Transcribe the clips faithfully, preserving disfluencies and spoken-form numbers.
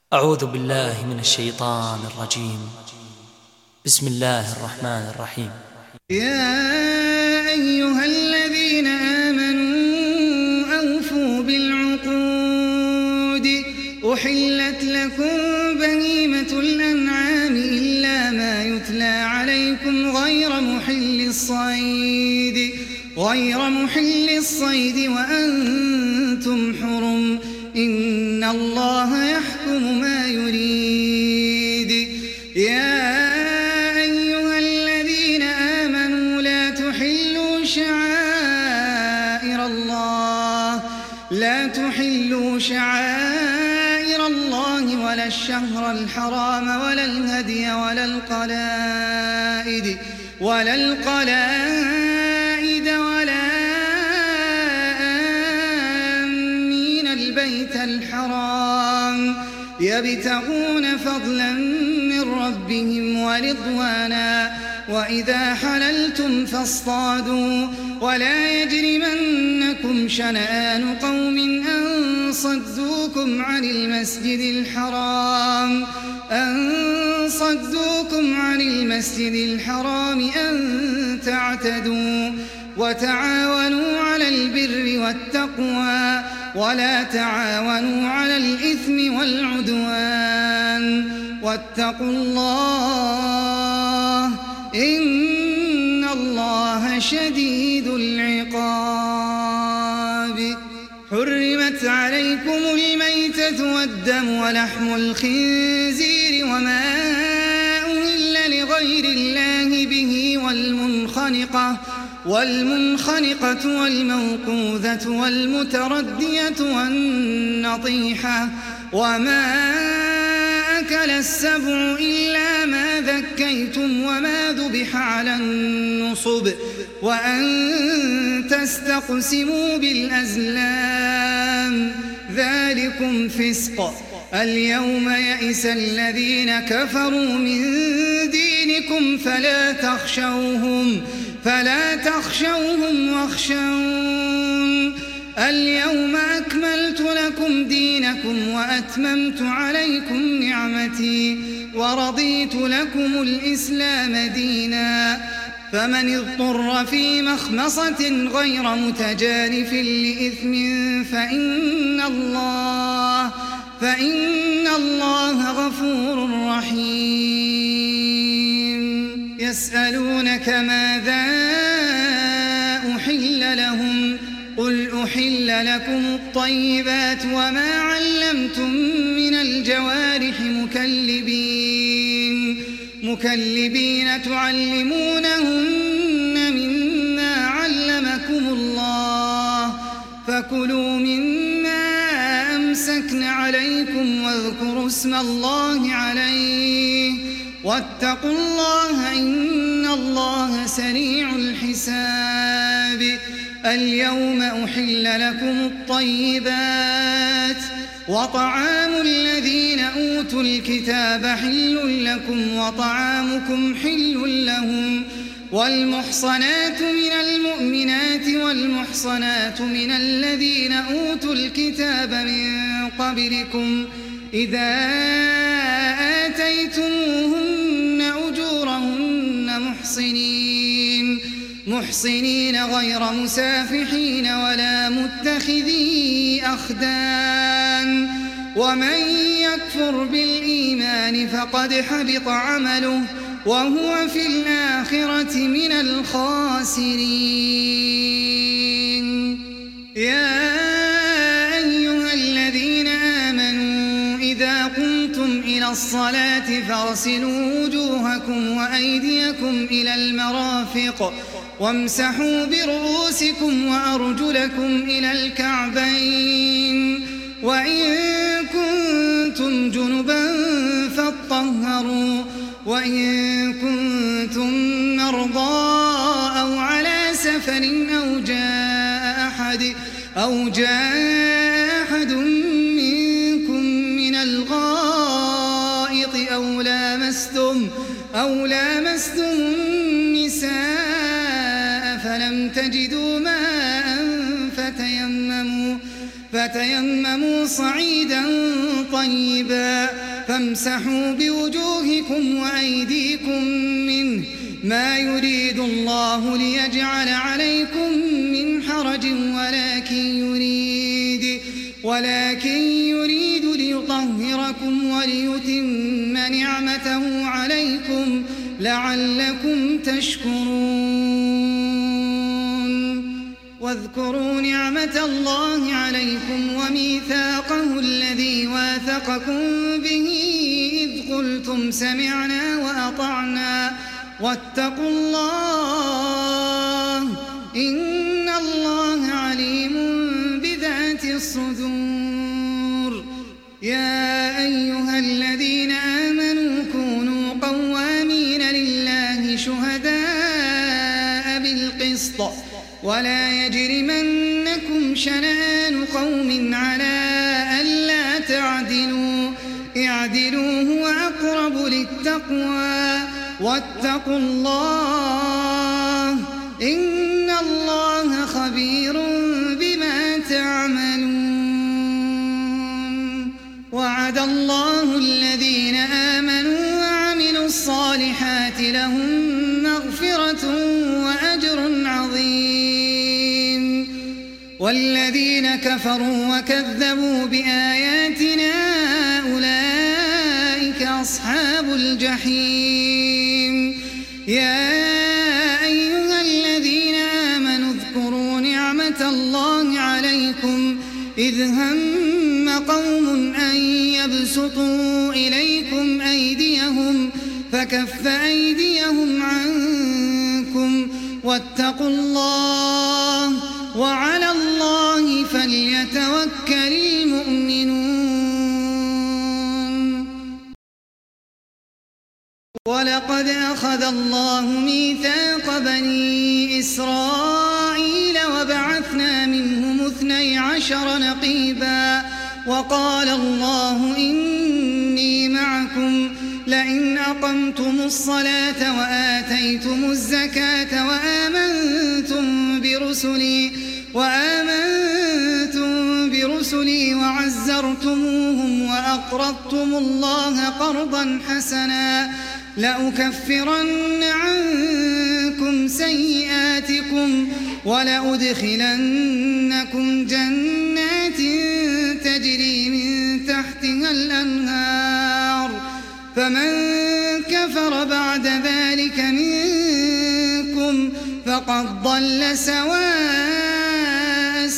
أعوذ بالله من الشيطان الرجيم. بسم الله الرحمن الرحيم. يا أيها الذين آمنوا أوفوا بالعقود أحلت لكم بهيمة الأنعام إلا ما يتلى عليكم غير محل الصيد غير محل الصيد وأنتم حرم إن الله يحكم ما يريد. يا أيها الذين آمنوا لا تحلوا شعائر الله لا تحلوا شعائر الله ولا الشهر الحرام ولا الهدي ولا القلائد ولا القلائد ولا آمين البيت الحرام يبتغون فضلا من ربهم ورضوانا وإذا حللتم فاصطادوا ولا يجرمنكم شنآن قوم أن صدوكم عن المسجد الحرام أن صدوكم عن المسجد الحرام أن تعتدوا وتعاونوا على البر والتقوى ولا تعاونوا على الإثم والعدوان واتقوا الله إن الله شديد العقاب. حرمت عليكم الميتة والدم ولحم الخنزير وما أهل لغير الله به والمنخنقة والمنخنقة والموقوذة والمتردية والنطيحة وما أكل السبع إلا ما ذكيتم وما ذبح على النصب وأن تستقسموا بالأزلام ذلكم فسق. اليوم يئس الذين كفروا من دينكم فلا تخشوهم فلا تخشوهم واخشون اليوم أكملت لكم دينكم وأتممت عليكم نعمتي ورضيت لكم الإسلام دينا فمن اضطر في مخمصة غير متجانف لإثم فإن الله فإن الله غفور رحيم. يسألونك ماذا أحل لهم قل أحل لكم الطيبات وما علمتم من الجوارح مكلبين مكلبين تعلمونهن مما علمكم الله فكلوا مما أمسكن عليكم واذكروا اسم الله عليه واتقوا الله إن الله سريع الحساب. اليوم أحل لكم الطيبات وطعام الذين أوتوا الكتاب حل لكم وطعامكم حل لهم والمحصنات من المؤمنات والمحصنات من الذين أوتوا الكتاب من قبلكم إذا آتيتموهن أجورهن محصنين محصنين غير مسافحين ولا متخذي أخدان ومن يكفر بالإيمان فقد حبط عمله وهو في الآخرة من الخاسرين. يا أيها الذين آمنوا إذا قمتم إلى الصلاة فاغسلوا وجوهكم وأيديكم إلى المرافق وامسحوا برؤوسكم وأرجلكم إلى الكعبين وإن كنتم جنبا فاطهروا وإن كنتم مرضى أو على سفر أو جاء أحد أو جاء أحد منكم من الغائط أو لامستم أو لامستم النساء فلم تجدوا ماء فتيمموا فتيمموا صعيدا طيبا فامسحوا بوجوهكم وأيديكم منه ما يريد الله ليجعل عليكم من حرج ولكن يريد ولكن يريد ليطهركم وليتم نعمته عليكم لعلكم تشكرون واذكروا نعمة الله عليكم وميثاقه الذي واثقكم به إذ قلتم سمعنا وأطعنا واتقوا الله إن الله عليم بذات الصدور. يا أيها الذين آمنوا كونوا قوامين لله شهداء بالقسط ولا يجرمنكم شنآن قوم على ألا تعدلوا اعدلوا هو أقرب للتقوى واتقوا الله إن الله خبير بما تعملون. وعد الله الذين آمنوا وعملوا الصالحات لهم مغفرة وأجر عظيم والذين كفروا وكذبوا بآياتنا أولئك أصحاب الجحيم. يا أيها الذين آمنوا اذكروا نعمة الله عليكم إذ هم قوم أن يبسطوا إليكم أيديهم فكف أيديهم عنكم واتقوا الله وعلى الله فليتوكل المؤمنون. ولقد أخذ الله ميثاق بني إسرائيل وبعثنا منهم اثني عشر نقيبا وقال الله إني معكم لئن أقمتم الصلاة وآتيتم الزكاة وآمنتم برسلي وآمنتم برسلي وعزرتموهم وأقرضتم الله قرضا حسنا لأكفرن عنكم سيئاتكم ولأدخلنكم جنات تجري من تحتها الأنهار فمن كفر بعد ذلك منكم فقد ضل سواء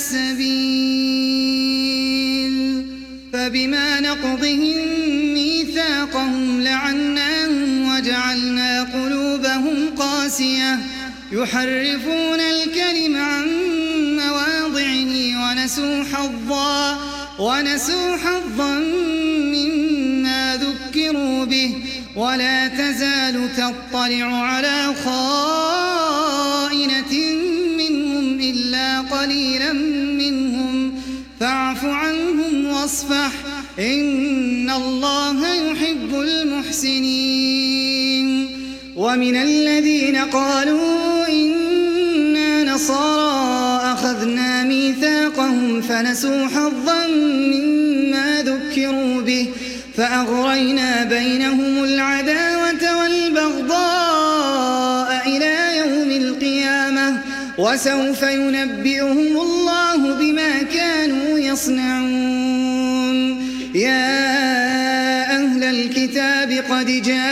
السبيل. فبما نقضهم ميثاقهم لعناهم وجعلنا قلوبهم قاسية يحرفون الكلم عن مواضعه ونسوا حظا ونسوا حظا مما ذكروا به ولا تزال تطلع على خائنة منهم إلا قليلا منهم فاعف عنهم واصفح إن الله يحب المحسنين. ومن الذين قالوا إنا نصارى أخذنا ميثاقهم فنسوا حظا مما ذكروا به فأغرينا بينهم العداوة والبغضاء إلى يوم القيامة وسوف ينبئهم الله بما كانوا يصنعون. يا أهل الكتاب قد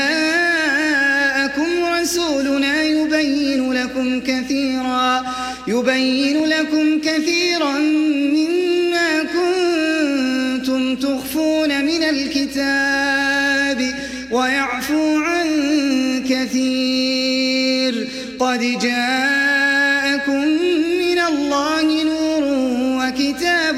جاءكم رسولنا يبين لكم كثيرا يبين لكم كثيرا مما كنتم تخفون من الكتاب ويعفو عن كثير قد جاءكم من الله نور وكتاب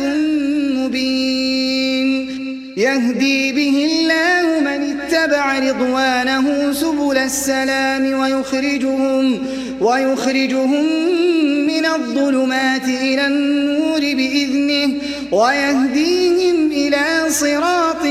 مبين يهدي به الله من اتبع رضوانه سبل السلام ويخرجهم ويخرجهم من الظلمات إلى النور بإذنه ويهديهم إلى صراط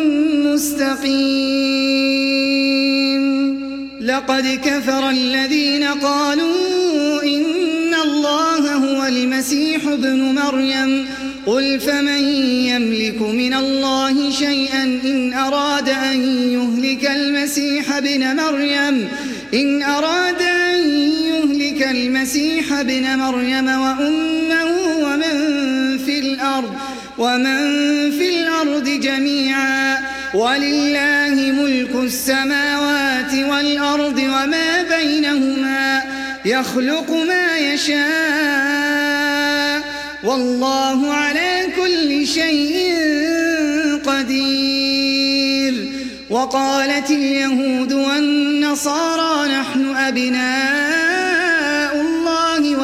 مستقيم. لقد كفر الذين قالوا إن الله هو المسيح ابن مريم قل فمن يملك من الله شيئا إن أراد أن يهلك المسيح ابن مريم إن أراد أن يهلك المسيح ابن مريم وأمه ومن في الأرض ومن في الأرض جميعا ولله ملك السماوات والأرض وما بينهما يخلق ما يشاء والله على كل شيء قدير. وقالت اليهود والنصارى نحن أبناء الله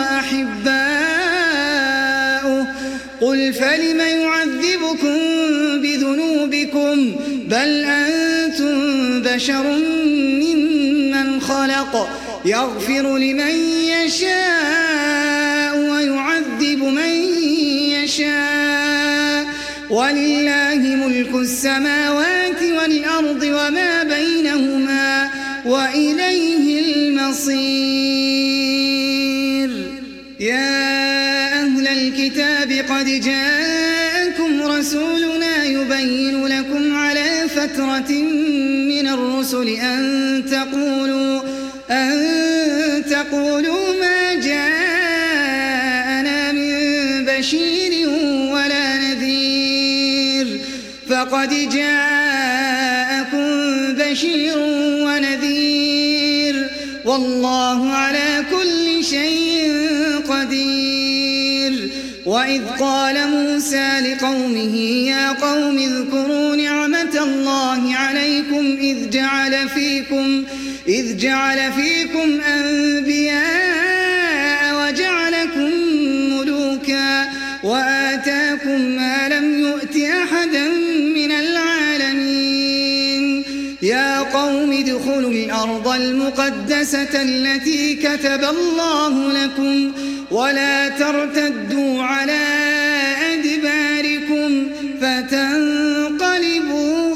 وأحباؤه قل فلم يعذبكم بذنوبكم بل أنتم بشر ممن خلق يغفر لمن يشاء ويعذب من يشاء ولله ملك السماوات والأرض وما بينهما وإليه المصير. يا أهل الكتاب قد جاءكم رسولنا يبين لكم على فترة من الرسل أن تقولوا أن تقولوا ما جاءنا من بشير ولا نذير فقد جاءكم بشير ونذير والله على كل شيء قدير. وإذ قال موسى لقومه يا قوم اذكروا نعمة الله عليكم إذ جعل فيكم إذ جعل فيكم أنبياء وجعلكم ملوكا وآتاكم ما لم يؤت أحدا من العالمين. يا قوم ادخلوا الأرض المقدسة التي كتب الله لكم ولا ترتدوا على أدباركم فتنقلبوا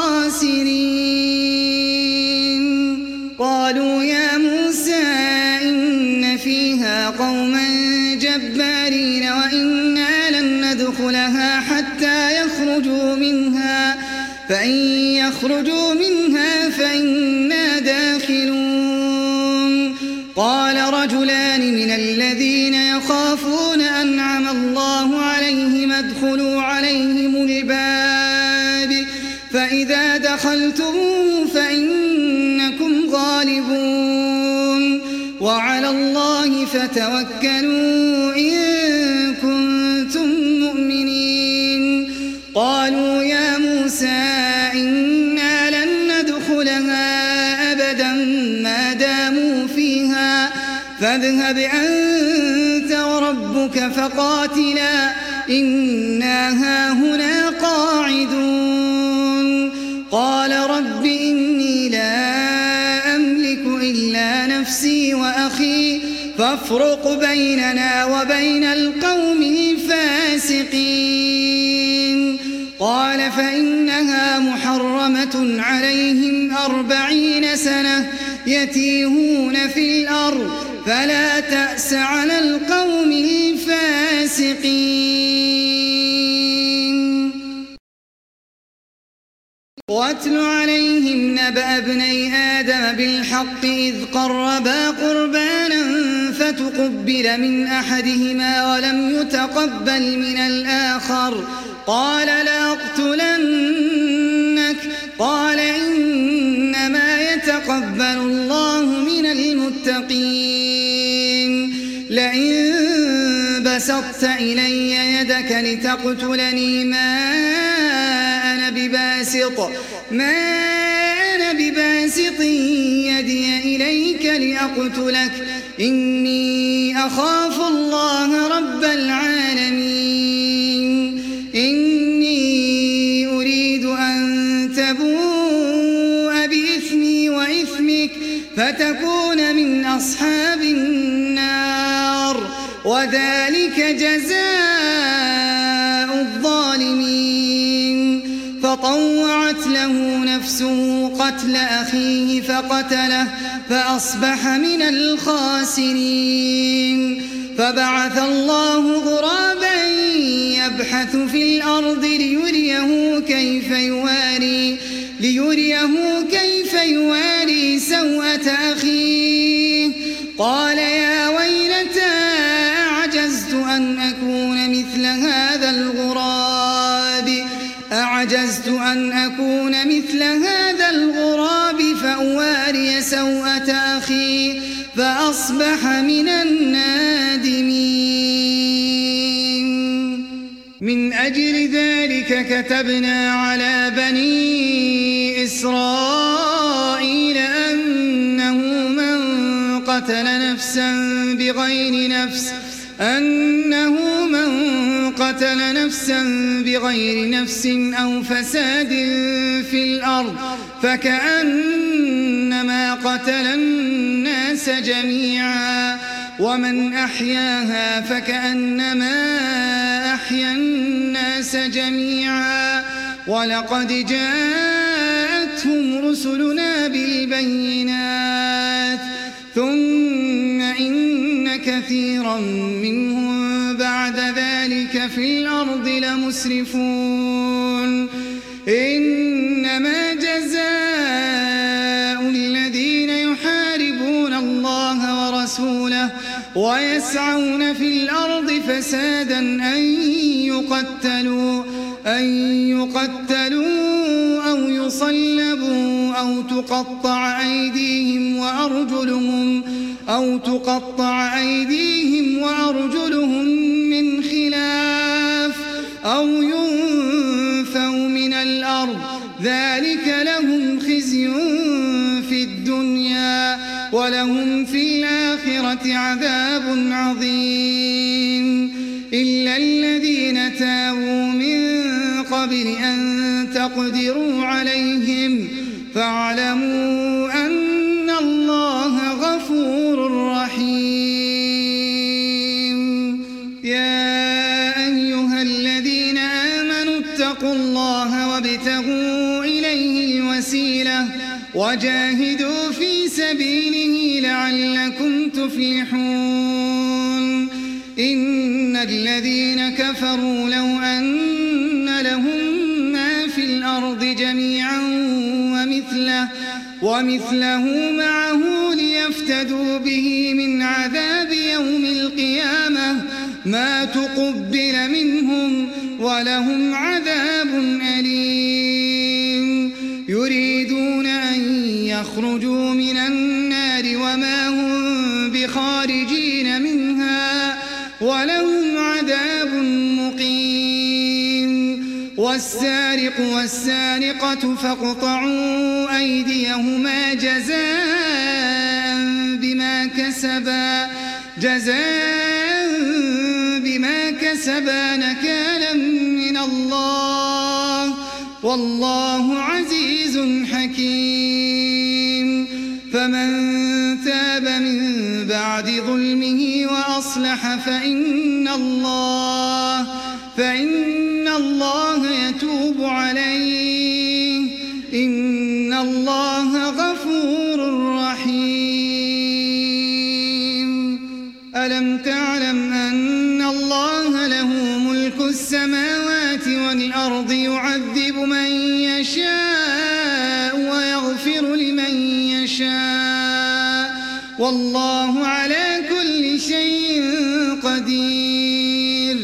خاسرين. قالوا يا موسى إن فيها قوما جبارين وإنا لن ندخلها حتى يخرجوا منها فإن يخرجوا منها فإنا داخلون. قال رجلان من الذين يخافون أنعم الله عليهم ادخلوا عليهم الباب فإذا دخلتموه فإنكم غالبون وعلى الله فتوكلوا إن كنتم مؤمنين. قالوا يا موسى إنا لن ندخلها أبدا ما داموا فيها فاذهب أنت وربك فقاتلا إنا هاهنا قاعدون. قال رب إني لا أملك إلا نفسي وأخي فافرق بيننا وبين القوم الفاسقين. قال فإنها محرمة عليهم أربعين سنة يتيهون في الأرض فلا تأس على القوم الفاسقين. واتل عليهم نبأ ابني آدم بالحق إذ قربا قربانا فتقبل من أحدهما ولم يتقبل من الآخر قال لأقتلنك قال إنما يتقبل الله من المتقين. لئن بسطت إلي يدك لتقتلني ما أنا بباسط ما أنا بباسط يدي إليك لأقتلك إني أخاف الله رب العالمين. إني أريد أن تبوء بإثمي وإثمك فتكون من أصحاب النار وذلك جزاء الظالمين. فطوعت له نفسه قتل أخيه فقتله فأصبح من الخاسرين. فبعث الله غرابا يبحث في الأرض ليريه كيف يواري ليريه كيف يواري سوءة أخيه قال يا ويلتى أعجزت أن أكون مثل هذا الغراب أعجزت أن أكون مثل هذا الغراب فأواري سوءة أخي فأصبح من النادمين. من أجل ذلك كتبنا على بني إسرائيل أنه من قتل نفسا بغير نفس أنه من قتل نفسا بغير نفس أو فساد في الأرض فكأنما قتل الناس جميعا ومن أحياها فكأنما أحيا الناس جميعا ولقد جاءتهم رسلنا بالبينات ثم إن كثيرا منهم بعد ذلك في الأرض لمسرفون. إنما جزاء الذين يحاربون الله ورسوله ويسعون في الأرض فسادا أن يقتلوا أن يقتلوا أو يصلبوا أو تقطع أيديهم وأرجلهم أو تقطع أيديهم وأرجلهم من خلاف أو ينفوا من الأرض ذلك لهم خزي في الدنيا ولهم في الآخرة عذاب عظيم. إلا الذين تابوا من قبل أن تقدروا عليهم فاعلموا أن الله غفور رحيم. يا أيها الذين آمنوا اتقوا الله وابتغوا إليه الوسيلة وجاهدوا في سبيله لعلكم تفلحون. إن الذين كفروا لو أن لهم ما في الأرض جميعا ومثله, ومثله معه ليفتدوا به من عذاب يوم القيامة ما تقبل منهم ولهم عذاب أليم. يريدون أن يخرجوا من النار وما هم بخارجين منها ولهم عذاب مقيم. والسارق والسارقة فاقطعوا أيديهما جزاء بما كسبا جزاء بما كسبا نكالا من الله والله عزيز حكيم. فمن تاب من بعد ظلمه وأصلح فإن الله فإن الله يتوب عليه إن الله غفور رحيم. ألم تعلم أن الله له ملك السماوات والأرض يعذب من يشاء ويغفر لمن يشاء والله على كل شيء قدير.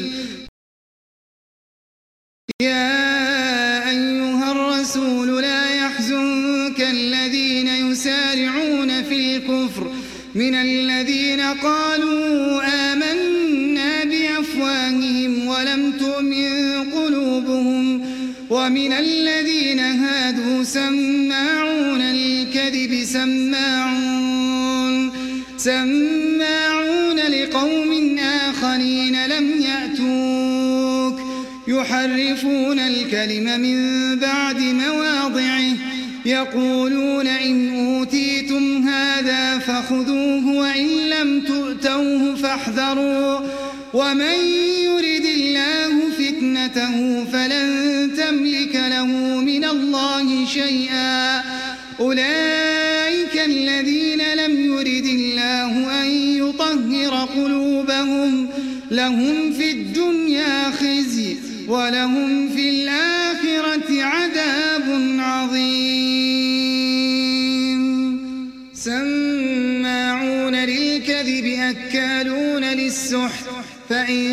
يا أيها الرسول لا يحزنك الذين يسارعون في الكفر من الذين قالوا آمنا بأفواههم ولم تؤمن قلوبهم ومن الذين هادوا سماعون للكذب سماعون سماعون لقوم آخرين لم يأتوك يحرفون الكلم من بعد مواضعه يقولون إن أوتيتم هذا فخذوه وإن لم تؤتوه فاحذروا ومن يرد الله فتنته فلن تملك له من الله شيئا أولئك الذين لم يرد الله أن يطهر قلوبهم لهم في الدنيا خزي ولهم في الآخرة عذاب عظيم. سماعون للكذب أكالون للسحت فإن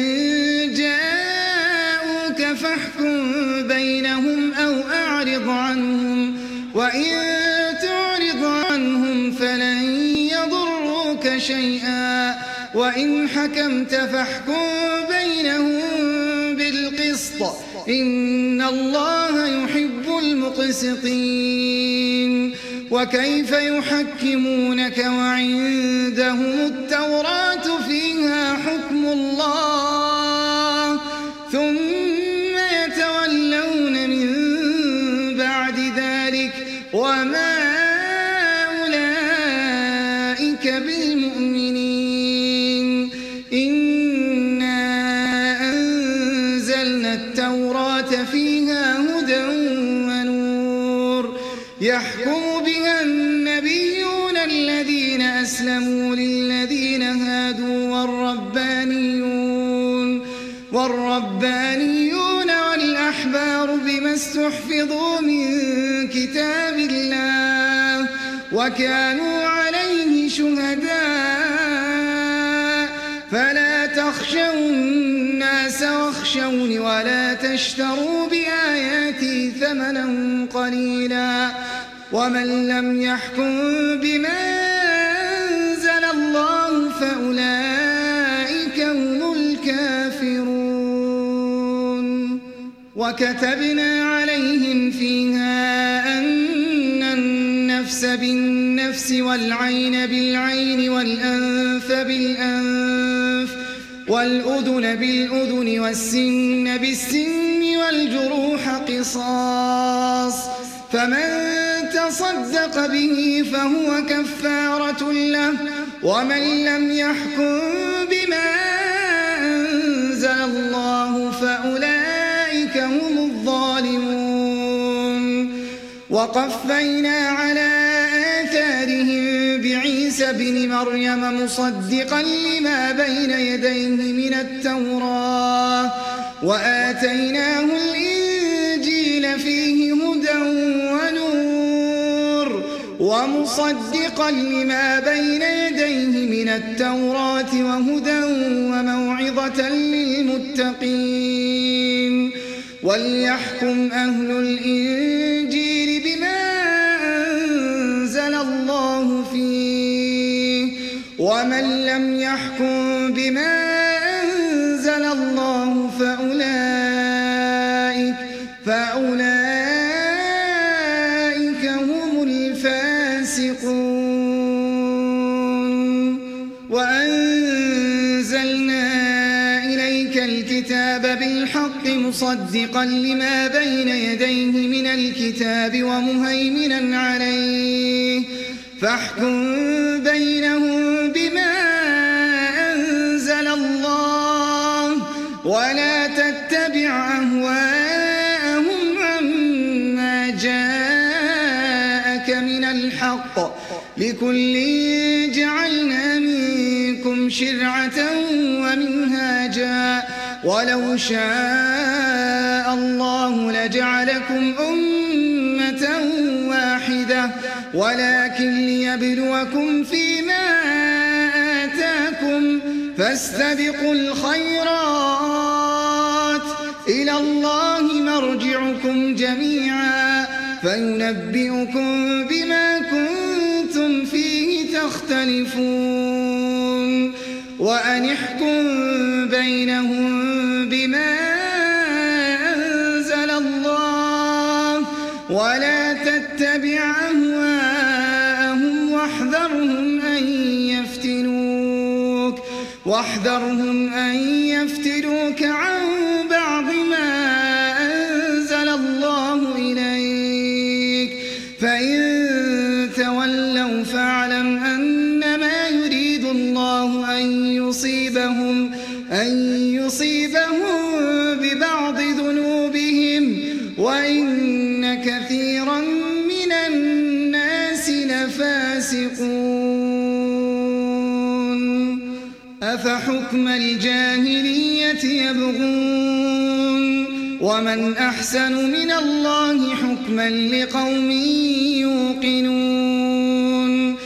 جاءوك فاحكم بينهم أو أعرض عنهم وإن تعرض عنهم فلن يضروك شيئا وإن حكمت فاحكم بينهم بالقسط إن الله يحب المقسطين. وكيف يحكمونك وعندهم التوراة فيها حكم الله ثم يتولون من بعد ذلك وما أولئك بالمؤمنين. إنا أنزلنا التوراة فيها هدى ونور يحكم بها النبيون الذين أسلموا للذين هادوا والربانيون والربانيون والأحبار بما استحفظوا من كتاب الله وكانوا عليه شهداء فلا تخشوا الناس واخشوني ولا تشتروا بآياتي ثمنا قليلا ومن لم يحكم بما أنزل الله فأولئك هم الكافرون. وكتبنا عليهم فيها أن النفس بالنفس والعين بالعين والأنف بالأنف والأذن بالأذن والسن بالسن والجروح قصاص فمن تصدق به فهو كفارة له ومن لم يحكم بما أنزل الله فأولئك هم الظالمون. وقفينا على آثارهم بعيسى بن مريم مصدقا لما بين يديه من التوراة وآتيناه الإنجيل فيه هدى ونور ومصدقا لما بين يديه من التوراة وهدى وموعظة للمتقين. وليحكم أهل الإنجيل بما أنزل الله فيه ومن لم يحكم بما أنزل الله فأولئك فأولئك هم الفاسقون. وأنزلنا إليك الكتاب بالحق مصدقا لما بين يديه من الكتاب ومهيمنا عليه فاحكم بينهم بما أنزل الله ولا تتبع أهواءهم عما جاءك من الحق لكل جعلنا منكم شرعة ومنهاجا ولو شاء الله لجعلكم أمة واحدة ولكن ليبلوكم فيما آتاكم فاستبقوا الخيرات إلى الله مرجعكم جميعا فينبئكم بما كنتم فيه تختلفون. وأن احكم بينهم بما أنزل الله ولا تتبع أهواءهم واحذرهم أن يفتنوك واحذرهم أن يفتنوك عن بعض ما أنزل الله إليك فإن تولوا فاعلم أنما يريد الله أن يصيبهم أن يصيبهم ببعض ذنوبهم وإن كثيرا من الناس لفاسقون. أفحكم الجاهلية يبغون ومن أحسن من الله حكما لقوم يوقنون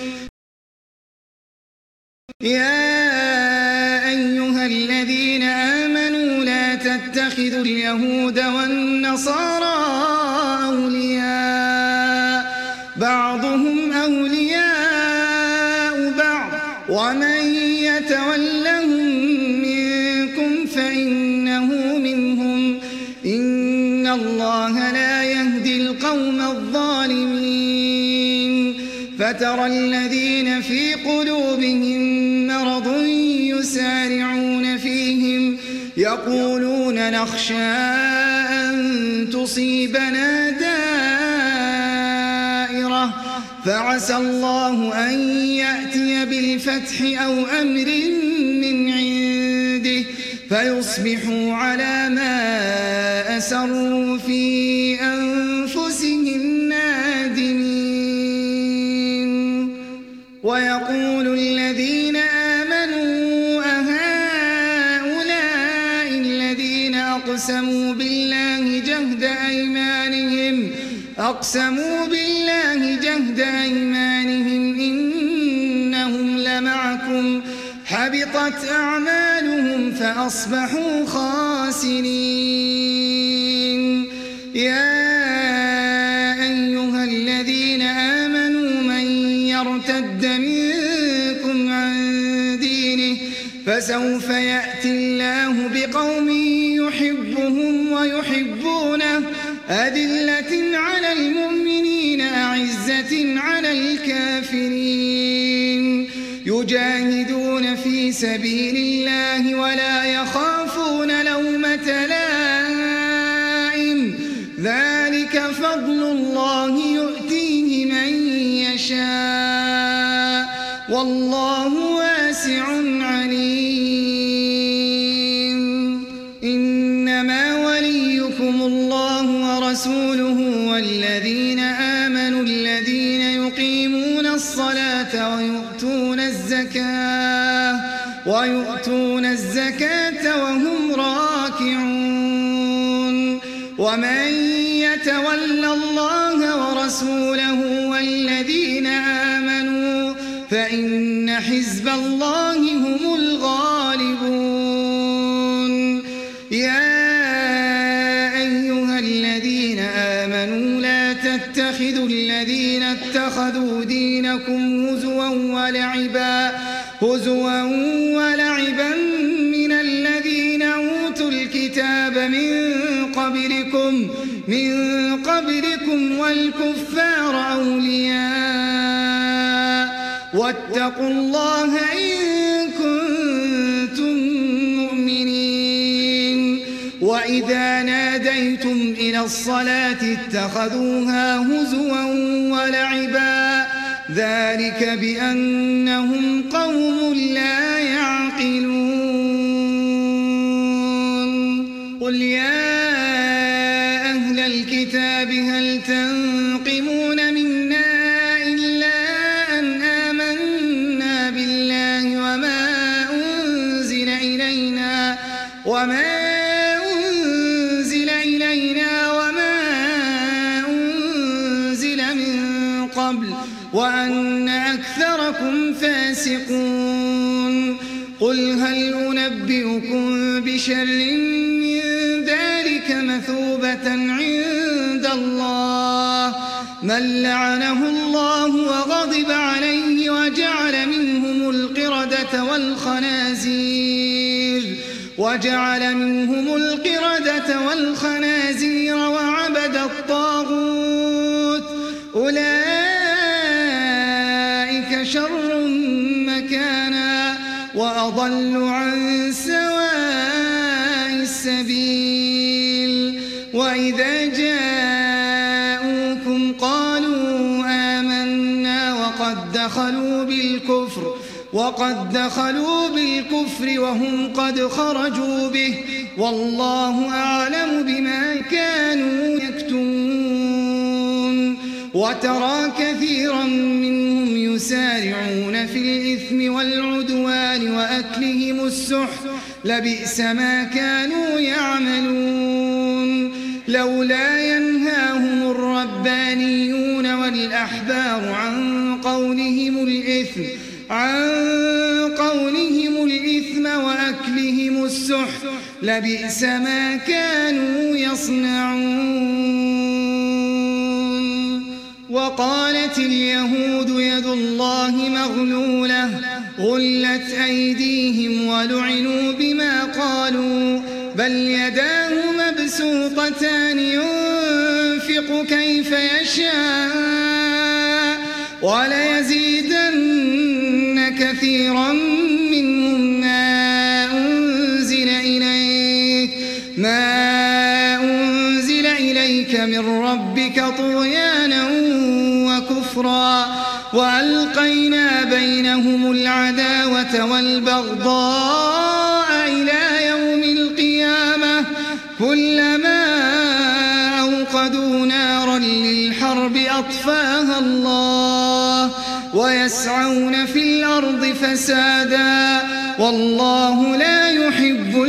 يا أيها الذين آمنوا لا تتخذوا اليهود والنصارى أولياء بعضهم أولياء بعض ومن يتولهم منكم فإنه منهم إن الله لا يهدي القوم الظالمين فترى الذين في قلوبهم مرض يسارعون فيهم يقولون نخشى أن تصيبنا دائرة فعسى الله أن يأتي بالفتح أو أمر من عنده فيصبحوا على ما أسروا في أنفسهم نادمين ويقول الذين آمنوا أهؤلاء الذين أقسموا بالله جهد أيمانهم أقسموا بالله جهد أيمانهم إنهم لمعكم حبطت أعمالهم فأصبحوا خاسرين يا أيها الذين آمنوا من يرتد منكم عن دينه فسوف يأتي الله بقوم يحبهم ويحبونه أذلة على المؤمنين أعزة على الكافرين يجاهدون في سبيل الله ولا يخافون لومة لائم ذلك فضل الله يؤتيه من يشاء والله واسع عليم إنما وليكم الله ورسوله والذين آمنوا الذين يقيمون الصلاة ويؤتون الزكاة ويؤتون الزكاة وهم راكعون ومن يتول الله ورسوله والذين آمنوا فإن حزب الله هم الغالبون يا أيها الذين آمنوا لا تتخذوا الذين اتخذوا دينكم هزوا ولعبا هزوا ولعبا من الذين أوتوا الكتاب من قبلكم من قبلكم والكفار أولياء واتقوا الله إن كنتم مؤمنين وإذا ناديتم إلى الصلاة اتخذوها هزوا ولعبا ذلك بأنهم قوم لا يعقلون قل يا أهل الكتاب هل تنقمون منا إلا أن آمنا بالله وما أنزل إلينا وما أنزل إلينا وما أنزل من قبل وأن أكثركم فاسقون قل هل أنبئكم بشر من ذلك مثوبة عند الله من لعنه الله وغضب عليه وجعل منهم القردة والخنازير وجعل منهم القردة والخنازير وعبد الطاغوت أولئك شر مكانا وأضل عن سواء السبيل وإذا جاءوكم قالوا آمنا وقد دخلوا بالكفر وقد دخلوا بالكفر وهم قد خرجوا به والله أعلم بما كانوا يكتمون وترى كثيرا منهم يسارعون في الإثم والعدوان وأكلهم السحت لبئس ما كانوا يعملون لولا ينهاهم الربانيون والأحبار عن قولهم الإثم عن قولهم الإثم وأكلهم السحت لبئس ما كانوا يصنعون. وقالت اليهود يد الله مغلولة غلت أيديهم ولعنوا بما قالوا بل يداه مبسوطتان ينفق كيف يشاء وليزيدن كثيرا منهم ما أنزل إليك ما أنزل إليك من ربك طغيانا وكفرا وألقينا بينهم العداوة والبغضاء إلى يوم القيامة كلما أوقدوا نارا للحرب أطفاها الله ويسعون في الأرض فسادا والله لا يحب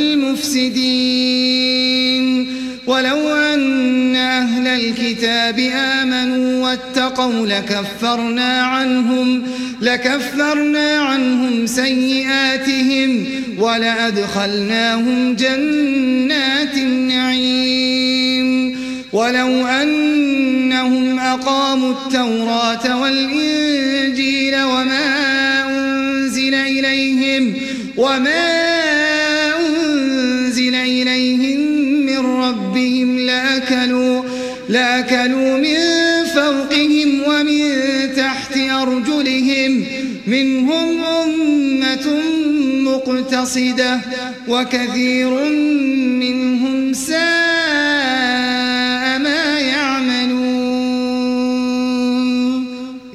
المفسدين. ولو أن أهل الكتاب آمنوا واتقوا لكفرنا عنهم لكفرنا عنهم سيئاتهم ولأدخلناهم جنات النعيم. ولو أنهم أقاموا التوراة والإنجيل وما أنزل إليهم وما أنزل إليهم من ربهم لأكلوا لأكلوا من فوقهم ومن تحت أرجلهم منهم أمة مقتصدة وكثير منهم ساء ما يعملون.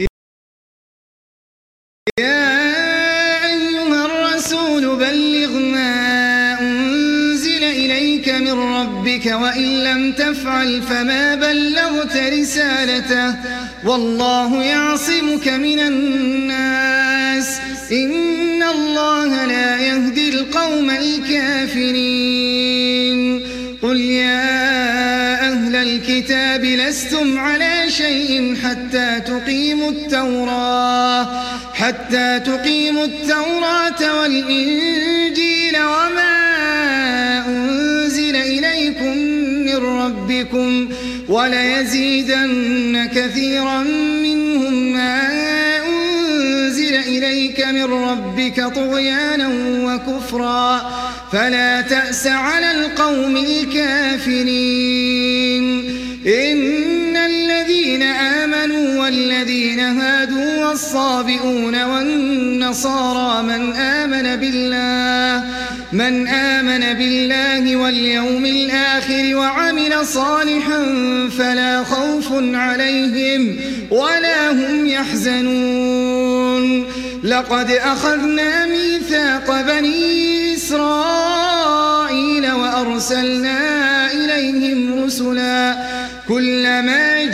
يا أيها الرسول بلغ ما أنزل إليك من ربك وإن لم تفعل فما بلغت رسالته والله يعصمك من الناس إن الله لا يهدي القوم الكافرين. قل يا أهل الكتاب لستم على شيء حتى تقيموا التوراة حتى تقيموا التوراة والإنجيل وما أنزل إليكم من ربكم وليزيدن كثيرا منهم ما أنزل إليك من ربك طغيانا وكفرا فلا تأس على القوم الكافرين. إن الذين آمنوا والذين هادوا والصابئون والنصارى من آمن بالله من آمن بالله واليوم الآخر وعمل صالحا فلا خوف عليهم ولا هم يحزنون. لقد أخذنا ميثاق بني إسرائيل وأرسلنا إليهم رسلا كلما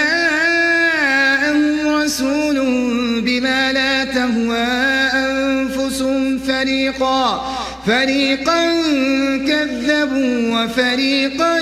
جاءهم رسول بما لا تهوى أنفسهم فريقا فريقا كذبوا وفريقا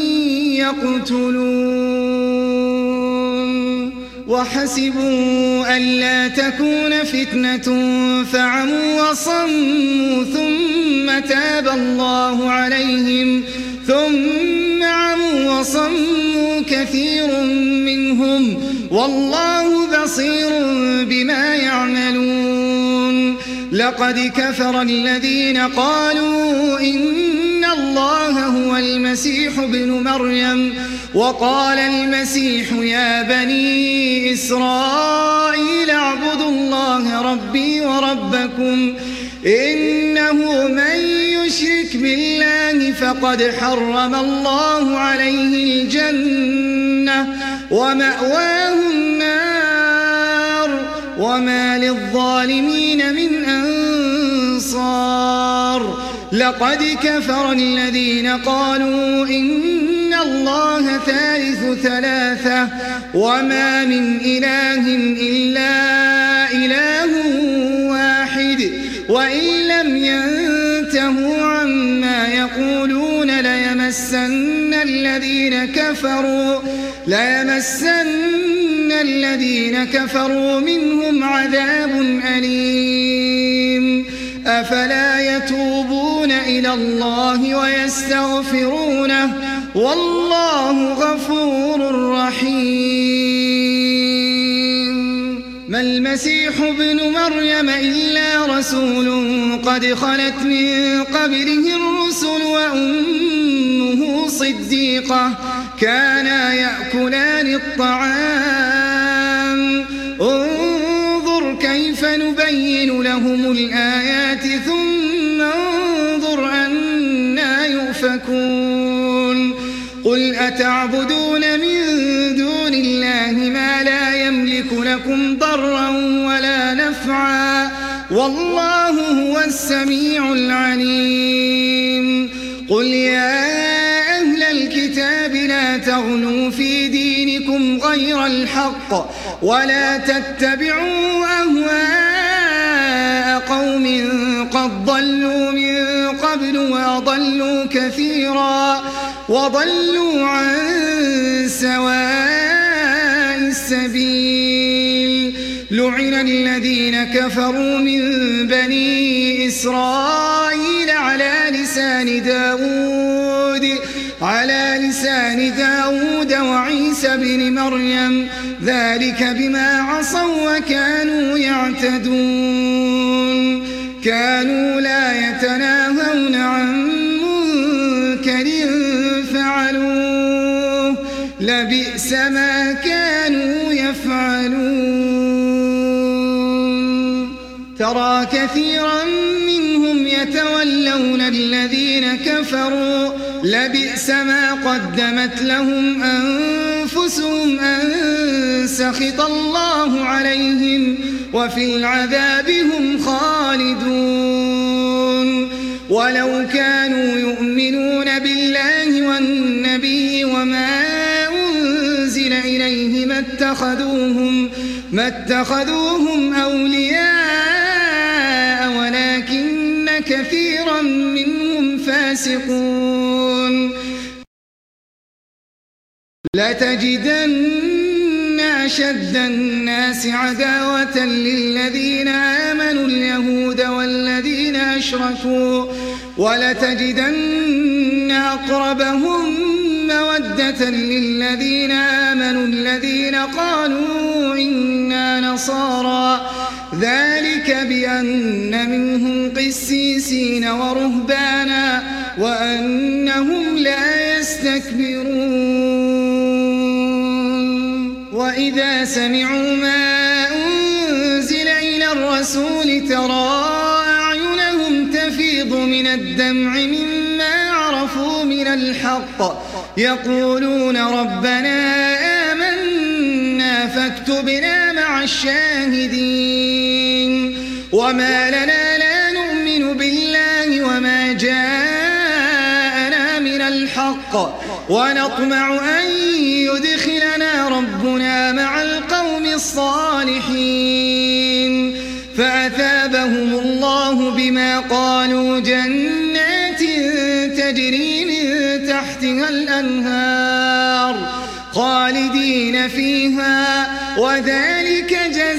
يقتلون. وحسبوا ألا تكون فتنة فعموا وصموا ثم تاب الله عليهم ثم عموا وصموا كثير منهم والله بصير بما يعملون. لقد كفر الذين قالوا إن الله هو المسيح ابن مريم وقال المسيح يا بني إسرائيل اعبدوا الله ربي وربكم إنه من يشرك بالله فقد حرم الله عليه الجنة ومأواه النار وما للظالمين من أنصار. لقد كفر الذين قالوا إن الله ثالث ثلاثة وما من إله إلا إله واحد وإن لم ينتهوا عما يقولون ليمسن الذين كفروا ليمسن الذين كفروا منهم عذاب أليم أفلا يتوبون إلى الله ويستغفرونه والله غفور رحيم. ما المسيح ابن مريم إلا رسول قد خلت من قبله الرسل وأمه صديقة كانا يأكلان الطعام انظر كيف نبين لهم الآيات ثم انظر أنا يؤفكون. قل أتعبدون من دون الله ما لا يملك لكم ضرا ولا نفعا والله هو السميع العليم. قل يا أهل الكتاب لا تغلوا في دينكم غير الحق ولا تتبعوا أهواء قوم قد ضلوا من قبل وأضلوا كثيرا وضلوا عن سواء السبيل. لعن الذين كفروا من بني إسرائيل على لسان داود على لسان داود وعيسى بن مريم ذلك بما عصوا وكانوا يعتدون كانوا لا يتناهون عن منكر فعلوه لبئس ما كانوا يفعلون. ترى كثيرا منهم يتولون الذين كفروا لبئس ما قدمت لهم أنفسهم أن سخط الله عليهم وفي العذاب هم خالدون. ولو كانوا يؤمنون بالله والنبي وما أنزل إليه ما اتخذوهم, ما اتخذوهم أولياء ولكن كثيرا منهم فاسقون. لتجدن أشد الناس عداوة للذين آمنوا اليهود والذين أشركوا ولتجدن أقربهم مودة للذين آمنوا الذين قالوا إنا نصارى ذلك بأن منهم قسيسين ورهبانا وأنهم لا يستكبرون. وإذا سمعوا ما أنزل إلى الرسول ترى أعينهم تفيض من الدمع مما عرفوا من الحق يقولون ربنا آمنا فاكتبنا مع الشاهدين. وما لنا لا نؤمن بالله وما جاءنا من الحق ونطمع أن يدخلنا ربنا مع القوم الصالحين. فأثابهم الله بما قالوا جنات تجري من تحتها الأنهار خالدين فيها وذلك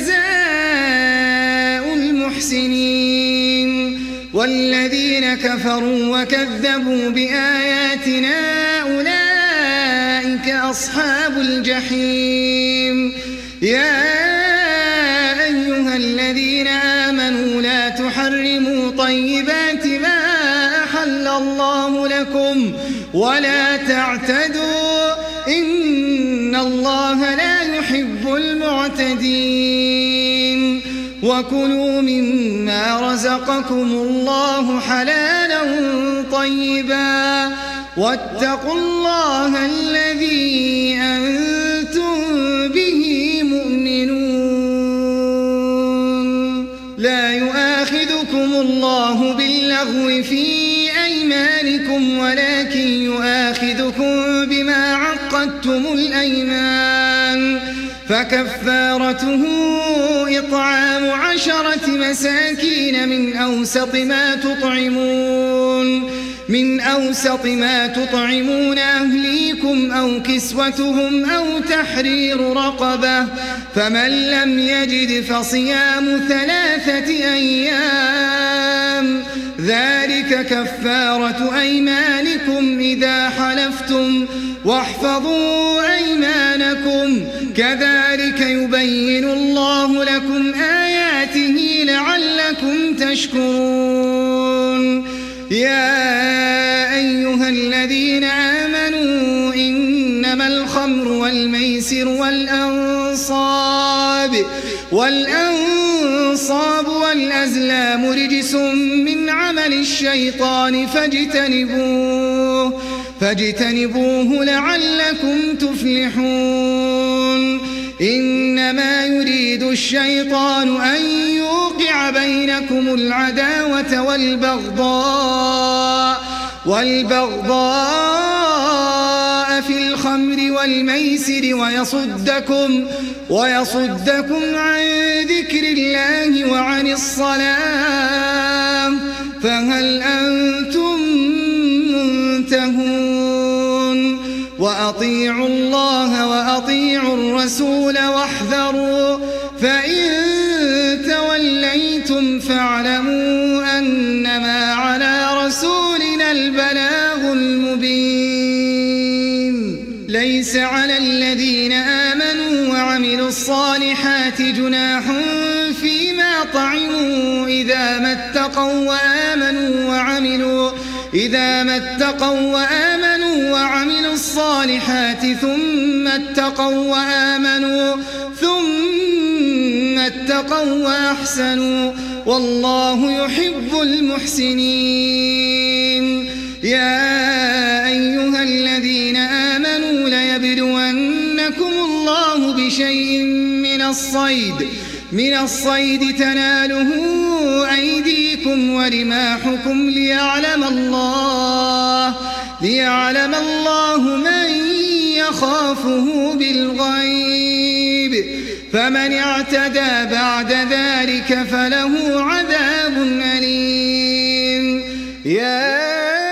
جزاء المحسنين. والذين كفروا وكذبوا بآياتنا أولئك أصحاب الجحيم. يا أيها الذين آمنوا لا تحرموا طيبات ما أحل الله لكم ولا تعتدوا إن الله لا يحب المعتدين. وكلوا مما رزقكم الله حلالا طيبا واتقوا الله الذي أنتم به مؤمنون. لا يؤاخذكم الله باللغو في أيمانكم ولكن يؤاخذكم بما عقدتم الأيمان فكفارته إطعام عشرة مساكين من أوسط ما تطعمون من أوسط ما تطعمون أهليكم أو كسوتهم أو تحرير رقبة، فمن لم يجد فصيام ثلاثة أيام ذلك كفارة أيمانكم إذا حلفتم، واحفظوا أيمانكم كذلك يبين الله لكم آياته لعلكم تشكرون. يا أيها الذين آمنوا إنما الخمر والميسر والأنصاب والأنصاب والأزلام رجس من عمل الشيطان فاجتنبوه فاجتنبوه لعلكم تفلحون. إنما يريد الشيطان أن يوقع بينكم العداوة والبغضاء والبغضاء في الخمر والميسر ويصدكم ويصدكم عن ذكر الله وعن الصلاة فهل أنتم منتهون؟ وأطيعوا الله وأطيعوا الرسول واحذروا، فإن توليتم فاعلموا أنما على رسولنا البلاغ المبين. ليس على الذين آمنوا وعملوا الصالحات جناح فيما طعموا إذا ما اتقوا وآمنوا وعملوا إذا ما اتقوا وآمنوا وعملوا الصالحات ثم اتقوا وآمنوا ثم اتقوا وأحسنوا والله يحب المحسنين. يا أيها الذين آمنوا ليبلونكم الله بشيء من الصيد من الصيد تناله أيديكم ورماحكم ليعلم الله ليعلم الله من يخافه بالغيب، فمن اعتدى بعد ذلك فله عذاب أليم. يا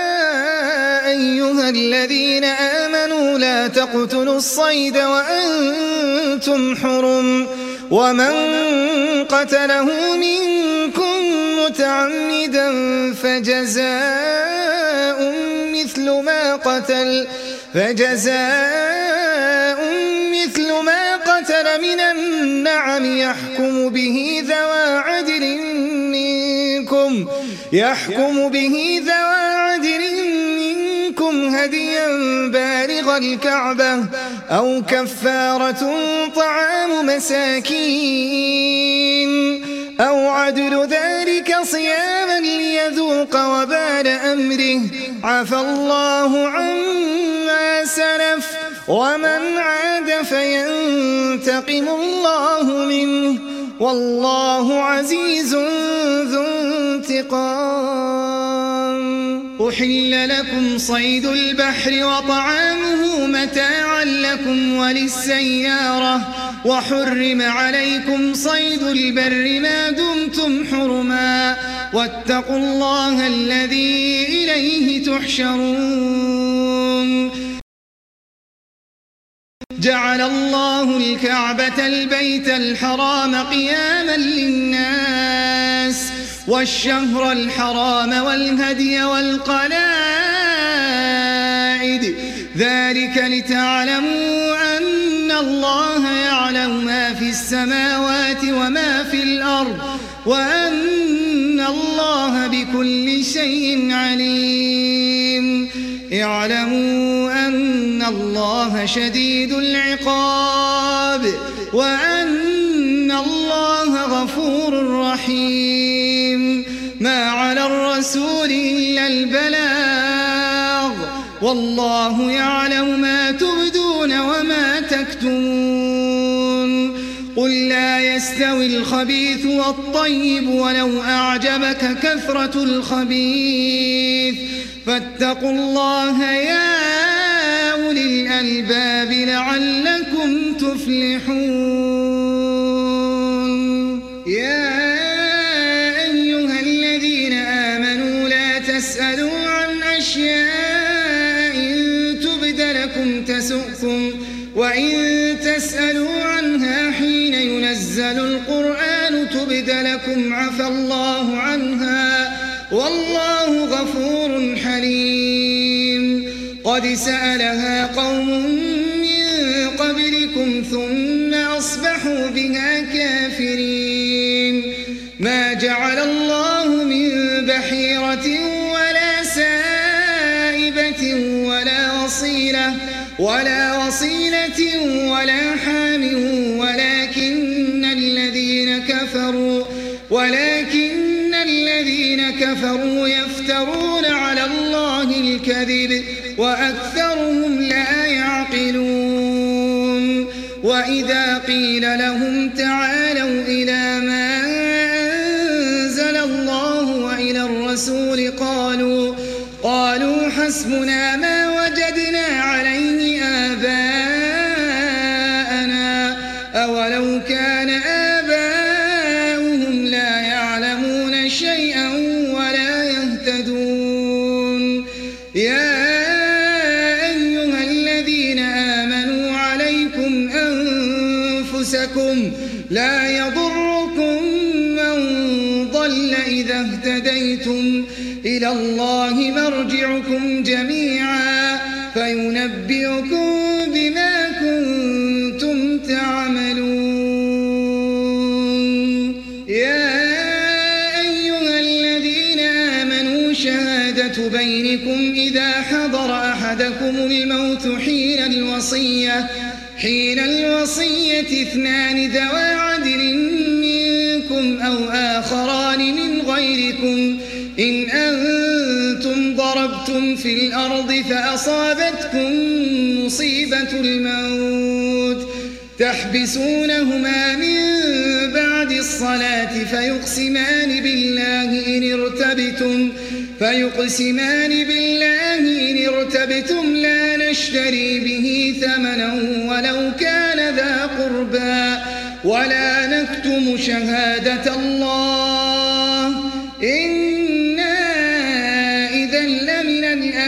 أيها الذين آمنوا لا تقتلوا الصيد وأنتم حرم، ومن قتله منكم متعمدا فجزاء مثل ما قتل فجزاء مثل ما قتل من النعم يحكم به ذوى عدل منكم يحكم به ذوى عدل منكم هديا بالغ الكعبة أو كفارة طعام مساكين أو عدل ذلك صياما ليذوق وبال أمره، عفى الله عما سلف ومن عاد فينتقم الله منه والله عزيز ذو انتقام. أحل لكم صيد البحر وطعامه متاعا لكم وللسيارة، وحرم عليكم صيد البر ما دمتم حرما، واتقوا الله الذي إليه تحشرون. جعل الله الكعبة البيت الحرام قياما للناس والشهر الحرام والهدي والقلائد، ذلك لتعلموا أن الله يعلم ما في السماوات وما في الأرض وأن الله بكل شيء عليم. اعلموا أن الله شديد العقاب وأن الله غفور رحيم. ما على الرسول إلا البلاغ والله يعلم ما تبدون وما تكتمون. قل لا يستوي الخبيث والطيب ولو أعجبك كثرة الخبيث، فاتقوا الله يا أولي الألباب لعلكم تفلحون. يا أيها الذين آمنوا لا تسألوا عن أشياء ينزل القرآن تبد لكم عفى الله عنها والله غفور حليم. قد سألها قوم من قبلكم ثم أصبحوا بها كافرين. ما جعل الله من بحيرة ولا سائبة ولا وصيلة ولا وصيلة ولا حام ولكن الذين كفروا ولكن الذين كفروا يفترون على الله الكذب وأكثرهم لا يعقلون. وإذا قيل لهم تعالوا إلى ما أنزل الله وإلى الرسول قالوا قالوا حسبنا ما وجدنا عليه آباءنا أولو كان آباؤهم لا يعلمون شيئا ولا يهتدون. يا أيها الذين آمنوا عليكم أنفسكم لا يضركم من ضل إذا اهتديتم إلى الله مرجعكم جميعا فينبئكم بما كنتم تعملون. يا أيها الذين آمنوا شهادة بينكم إذا حضر أحدكم الموت حين الوصية حين الوصية اثنان ذوى عدل منكم أو آخران من غيركم إن أنتم ضربتم في الأرض فأصابتكم مصيبة الموت تحبسونهما من بعد الصلاة فيقسمان بالله إن ارتبتم فيقسمان بالله إن ارتبتم لا نشتري به ثمنا ولو كان ذا قربى ولا نكتم شهادة الله إنا إذا لمن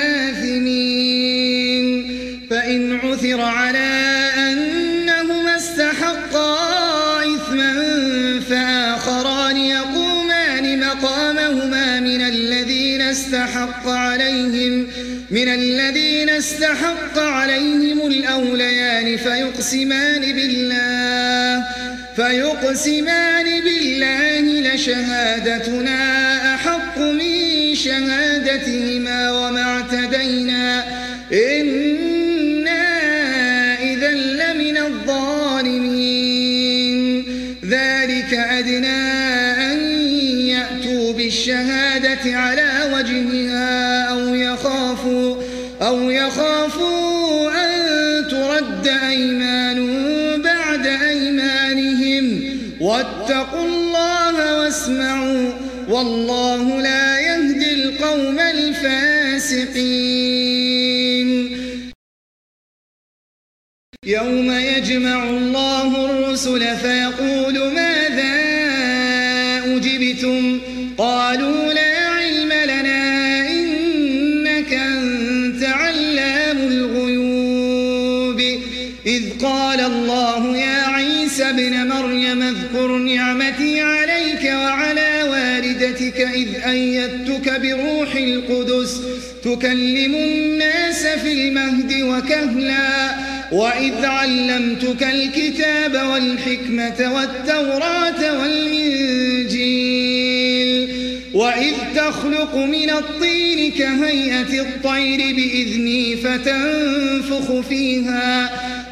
الآثمين. فإن عثر على أنهما استحقا إثما فآخران يقومان مقامهما من الذين استحق عليهم من الذين استحق عليهم الأوليان فيقسمان بالله فيقسمان بالله لشهادتنا أحق من شهادتهما وما اعتدينا إنا إذا لمن الظالمين. ذلك أدنى أن يأتوا بالشهادة على وجهها أو يخافوا أو يخافوا أن ترد أيمان بعد أيمانهم واتقوا الله واسمعوا والله لا يهدي القوم الفاسقين. يوم يجمع الله الرسل فيقول ماذا أجبتم قالوا لا علم لنا إنك أنت علام الغيوب. إذ قال الله يا عيسى ابن مريم اذكر نعمتي عليك وعلى والدتك إذ أيدتك بروح القدس تكلم الناس في المهد وكهلا وإذ علمتك الكتاب والحكمة والتوراة والإنجيل وإذ تخلق من الطين كهيئة الطير بإذني فتنفخ فيها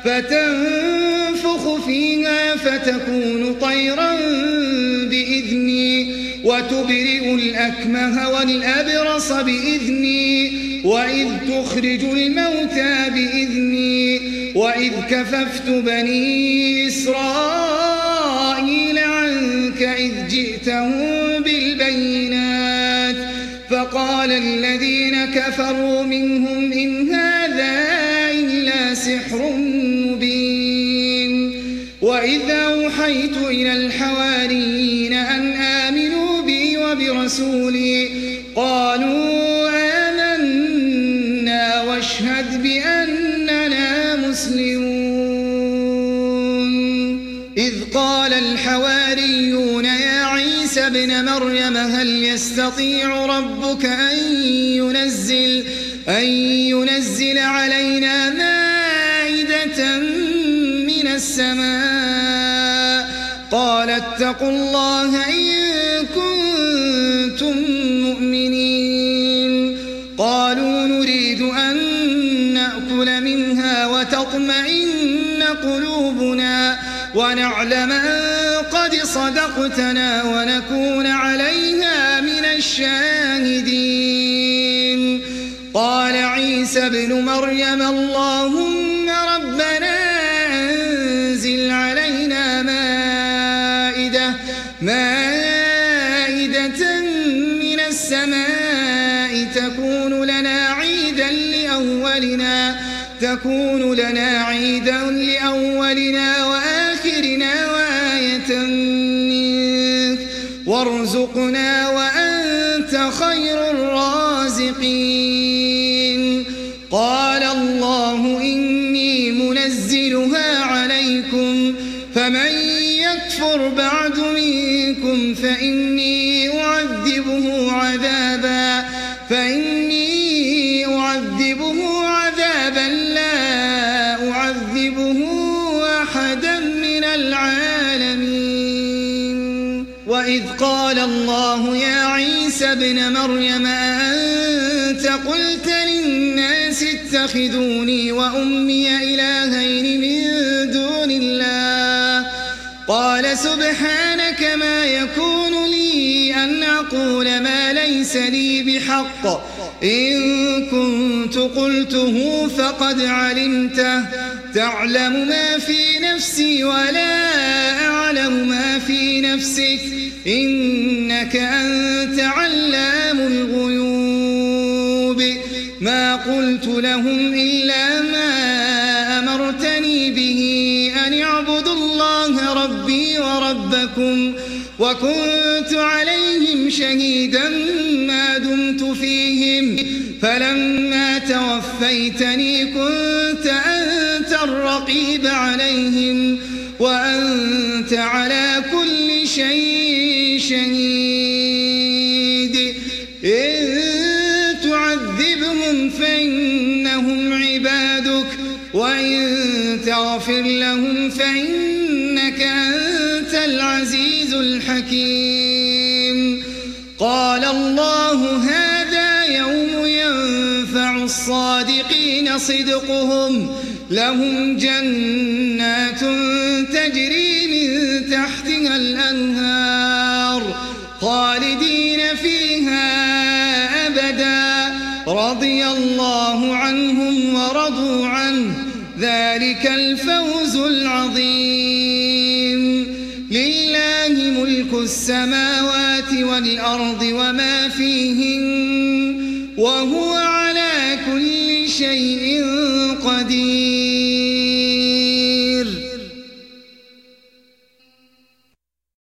فتنفخ فيها فتكون طيرا بإذني وتبرئ الأكمه والأبرص بإذني وإذ تخرج الموتى بإذني وإذ كففت بني إسرائيل عنك إذ جئتهم بالبينات فقال الذين كفروا منهم إن هذا إلا سحر مبين. وإذا أوحيت إلى الحواريين أن آمنوا بي وبرسولي قالوا آمنا واشهد بأننا مسلمون. إذ قال قال الحواريون يا عيسى ابن مريم هل يستطيع ربك أن ينزل, أن ينزل علينا مائدة من السماء قال اتقوا الله إن كنتم مؤمنين قالوا نريد أن نأكل منها وتطمئن قلوبنا ونعلم أن قد صدقتنا ونكون عليها من الشاهدين قال عيسى ابن مريم اللهم ربنا أنزل علينا مائدة, مائدة من السماء تكون لنا عيدا لأولنا, تكون لنا عيدا لأولنا وآخرنا وآية منك وارزقنا وأنت خير الرازقين قال الله إني منزلها عليكم فمن يكفر بعد منكم فإني أعذبه عذابا فإني أعذبه عذابا لا أعذبه أحدا من العالمين وإذ قال الله يا عيسى ابن مريم أنت قلت للناس اتخذوني وأمي إلهين من دون الله قال سبحانك ما يكون لي أن أقول ما ليس لي بحق إن كنت قلته فقد علمته تعلم ما في نفسي ولا أعلم ما في نفسك إنك أنت علام الغيوب ما قلت لهم إلا ما أمرتني به أن اعبدوا الله ربي وربكم وكنت عليهم شهيدا ما دمت فيهم فلما توفيتني كنت أنت الرقيب عليهم وأنت على كل شيء شهيد إن تعذبهم فإنهم عبادك وإن تغفر لهم فإنك أنت العزيز الحكيم قال الله هذا يوم ينفع الصادقين صدقهم لهم جنات تجري من تحتها الأنهار خالدين فيها أبدا رضي الله عنهم ورضوا عنه ذلك الفوز العظيم لله ملك السماوات والأرض وما فيهن وهو على كل شيء قدير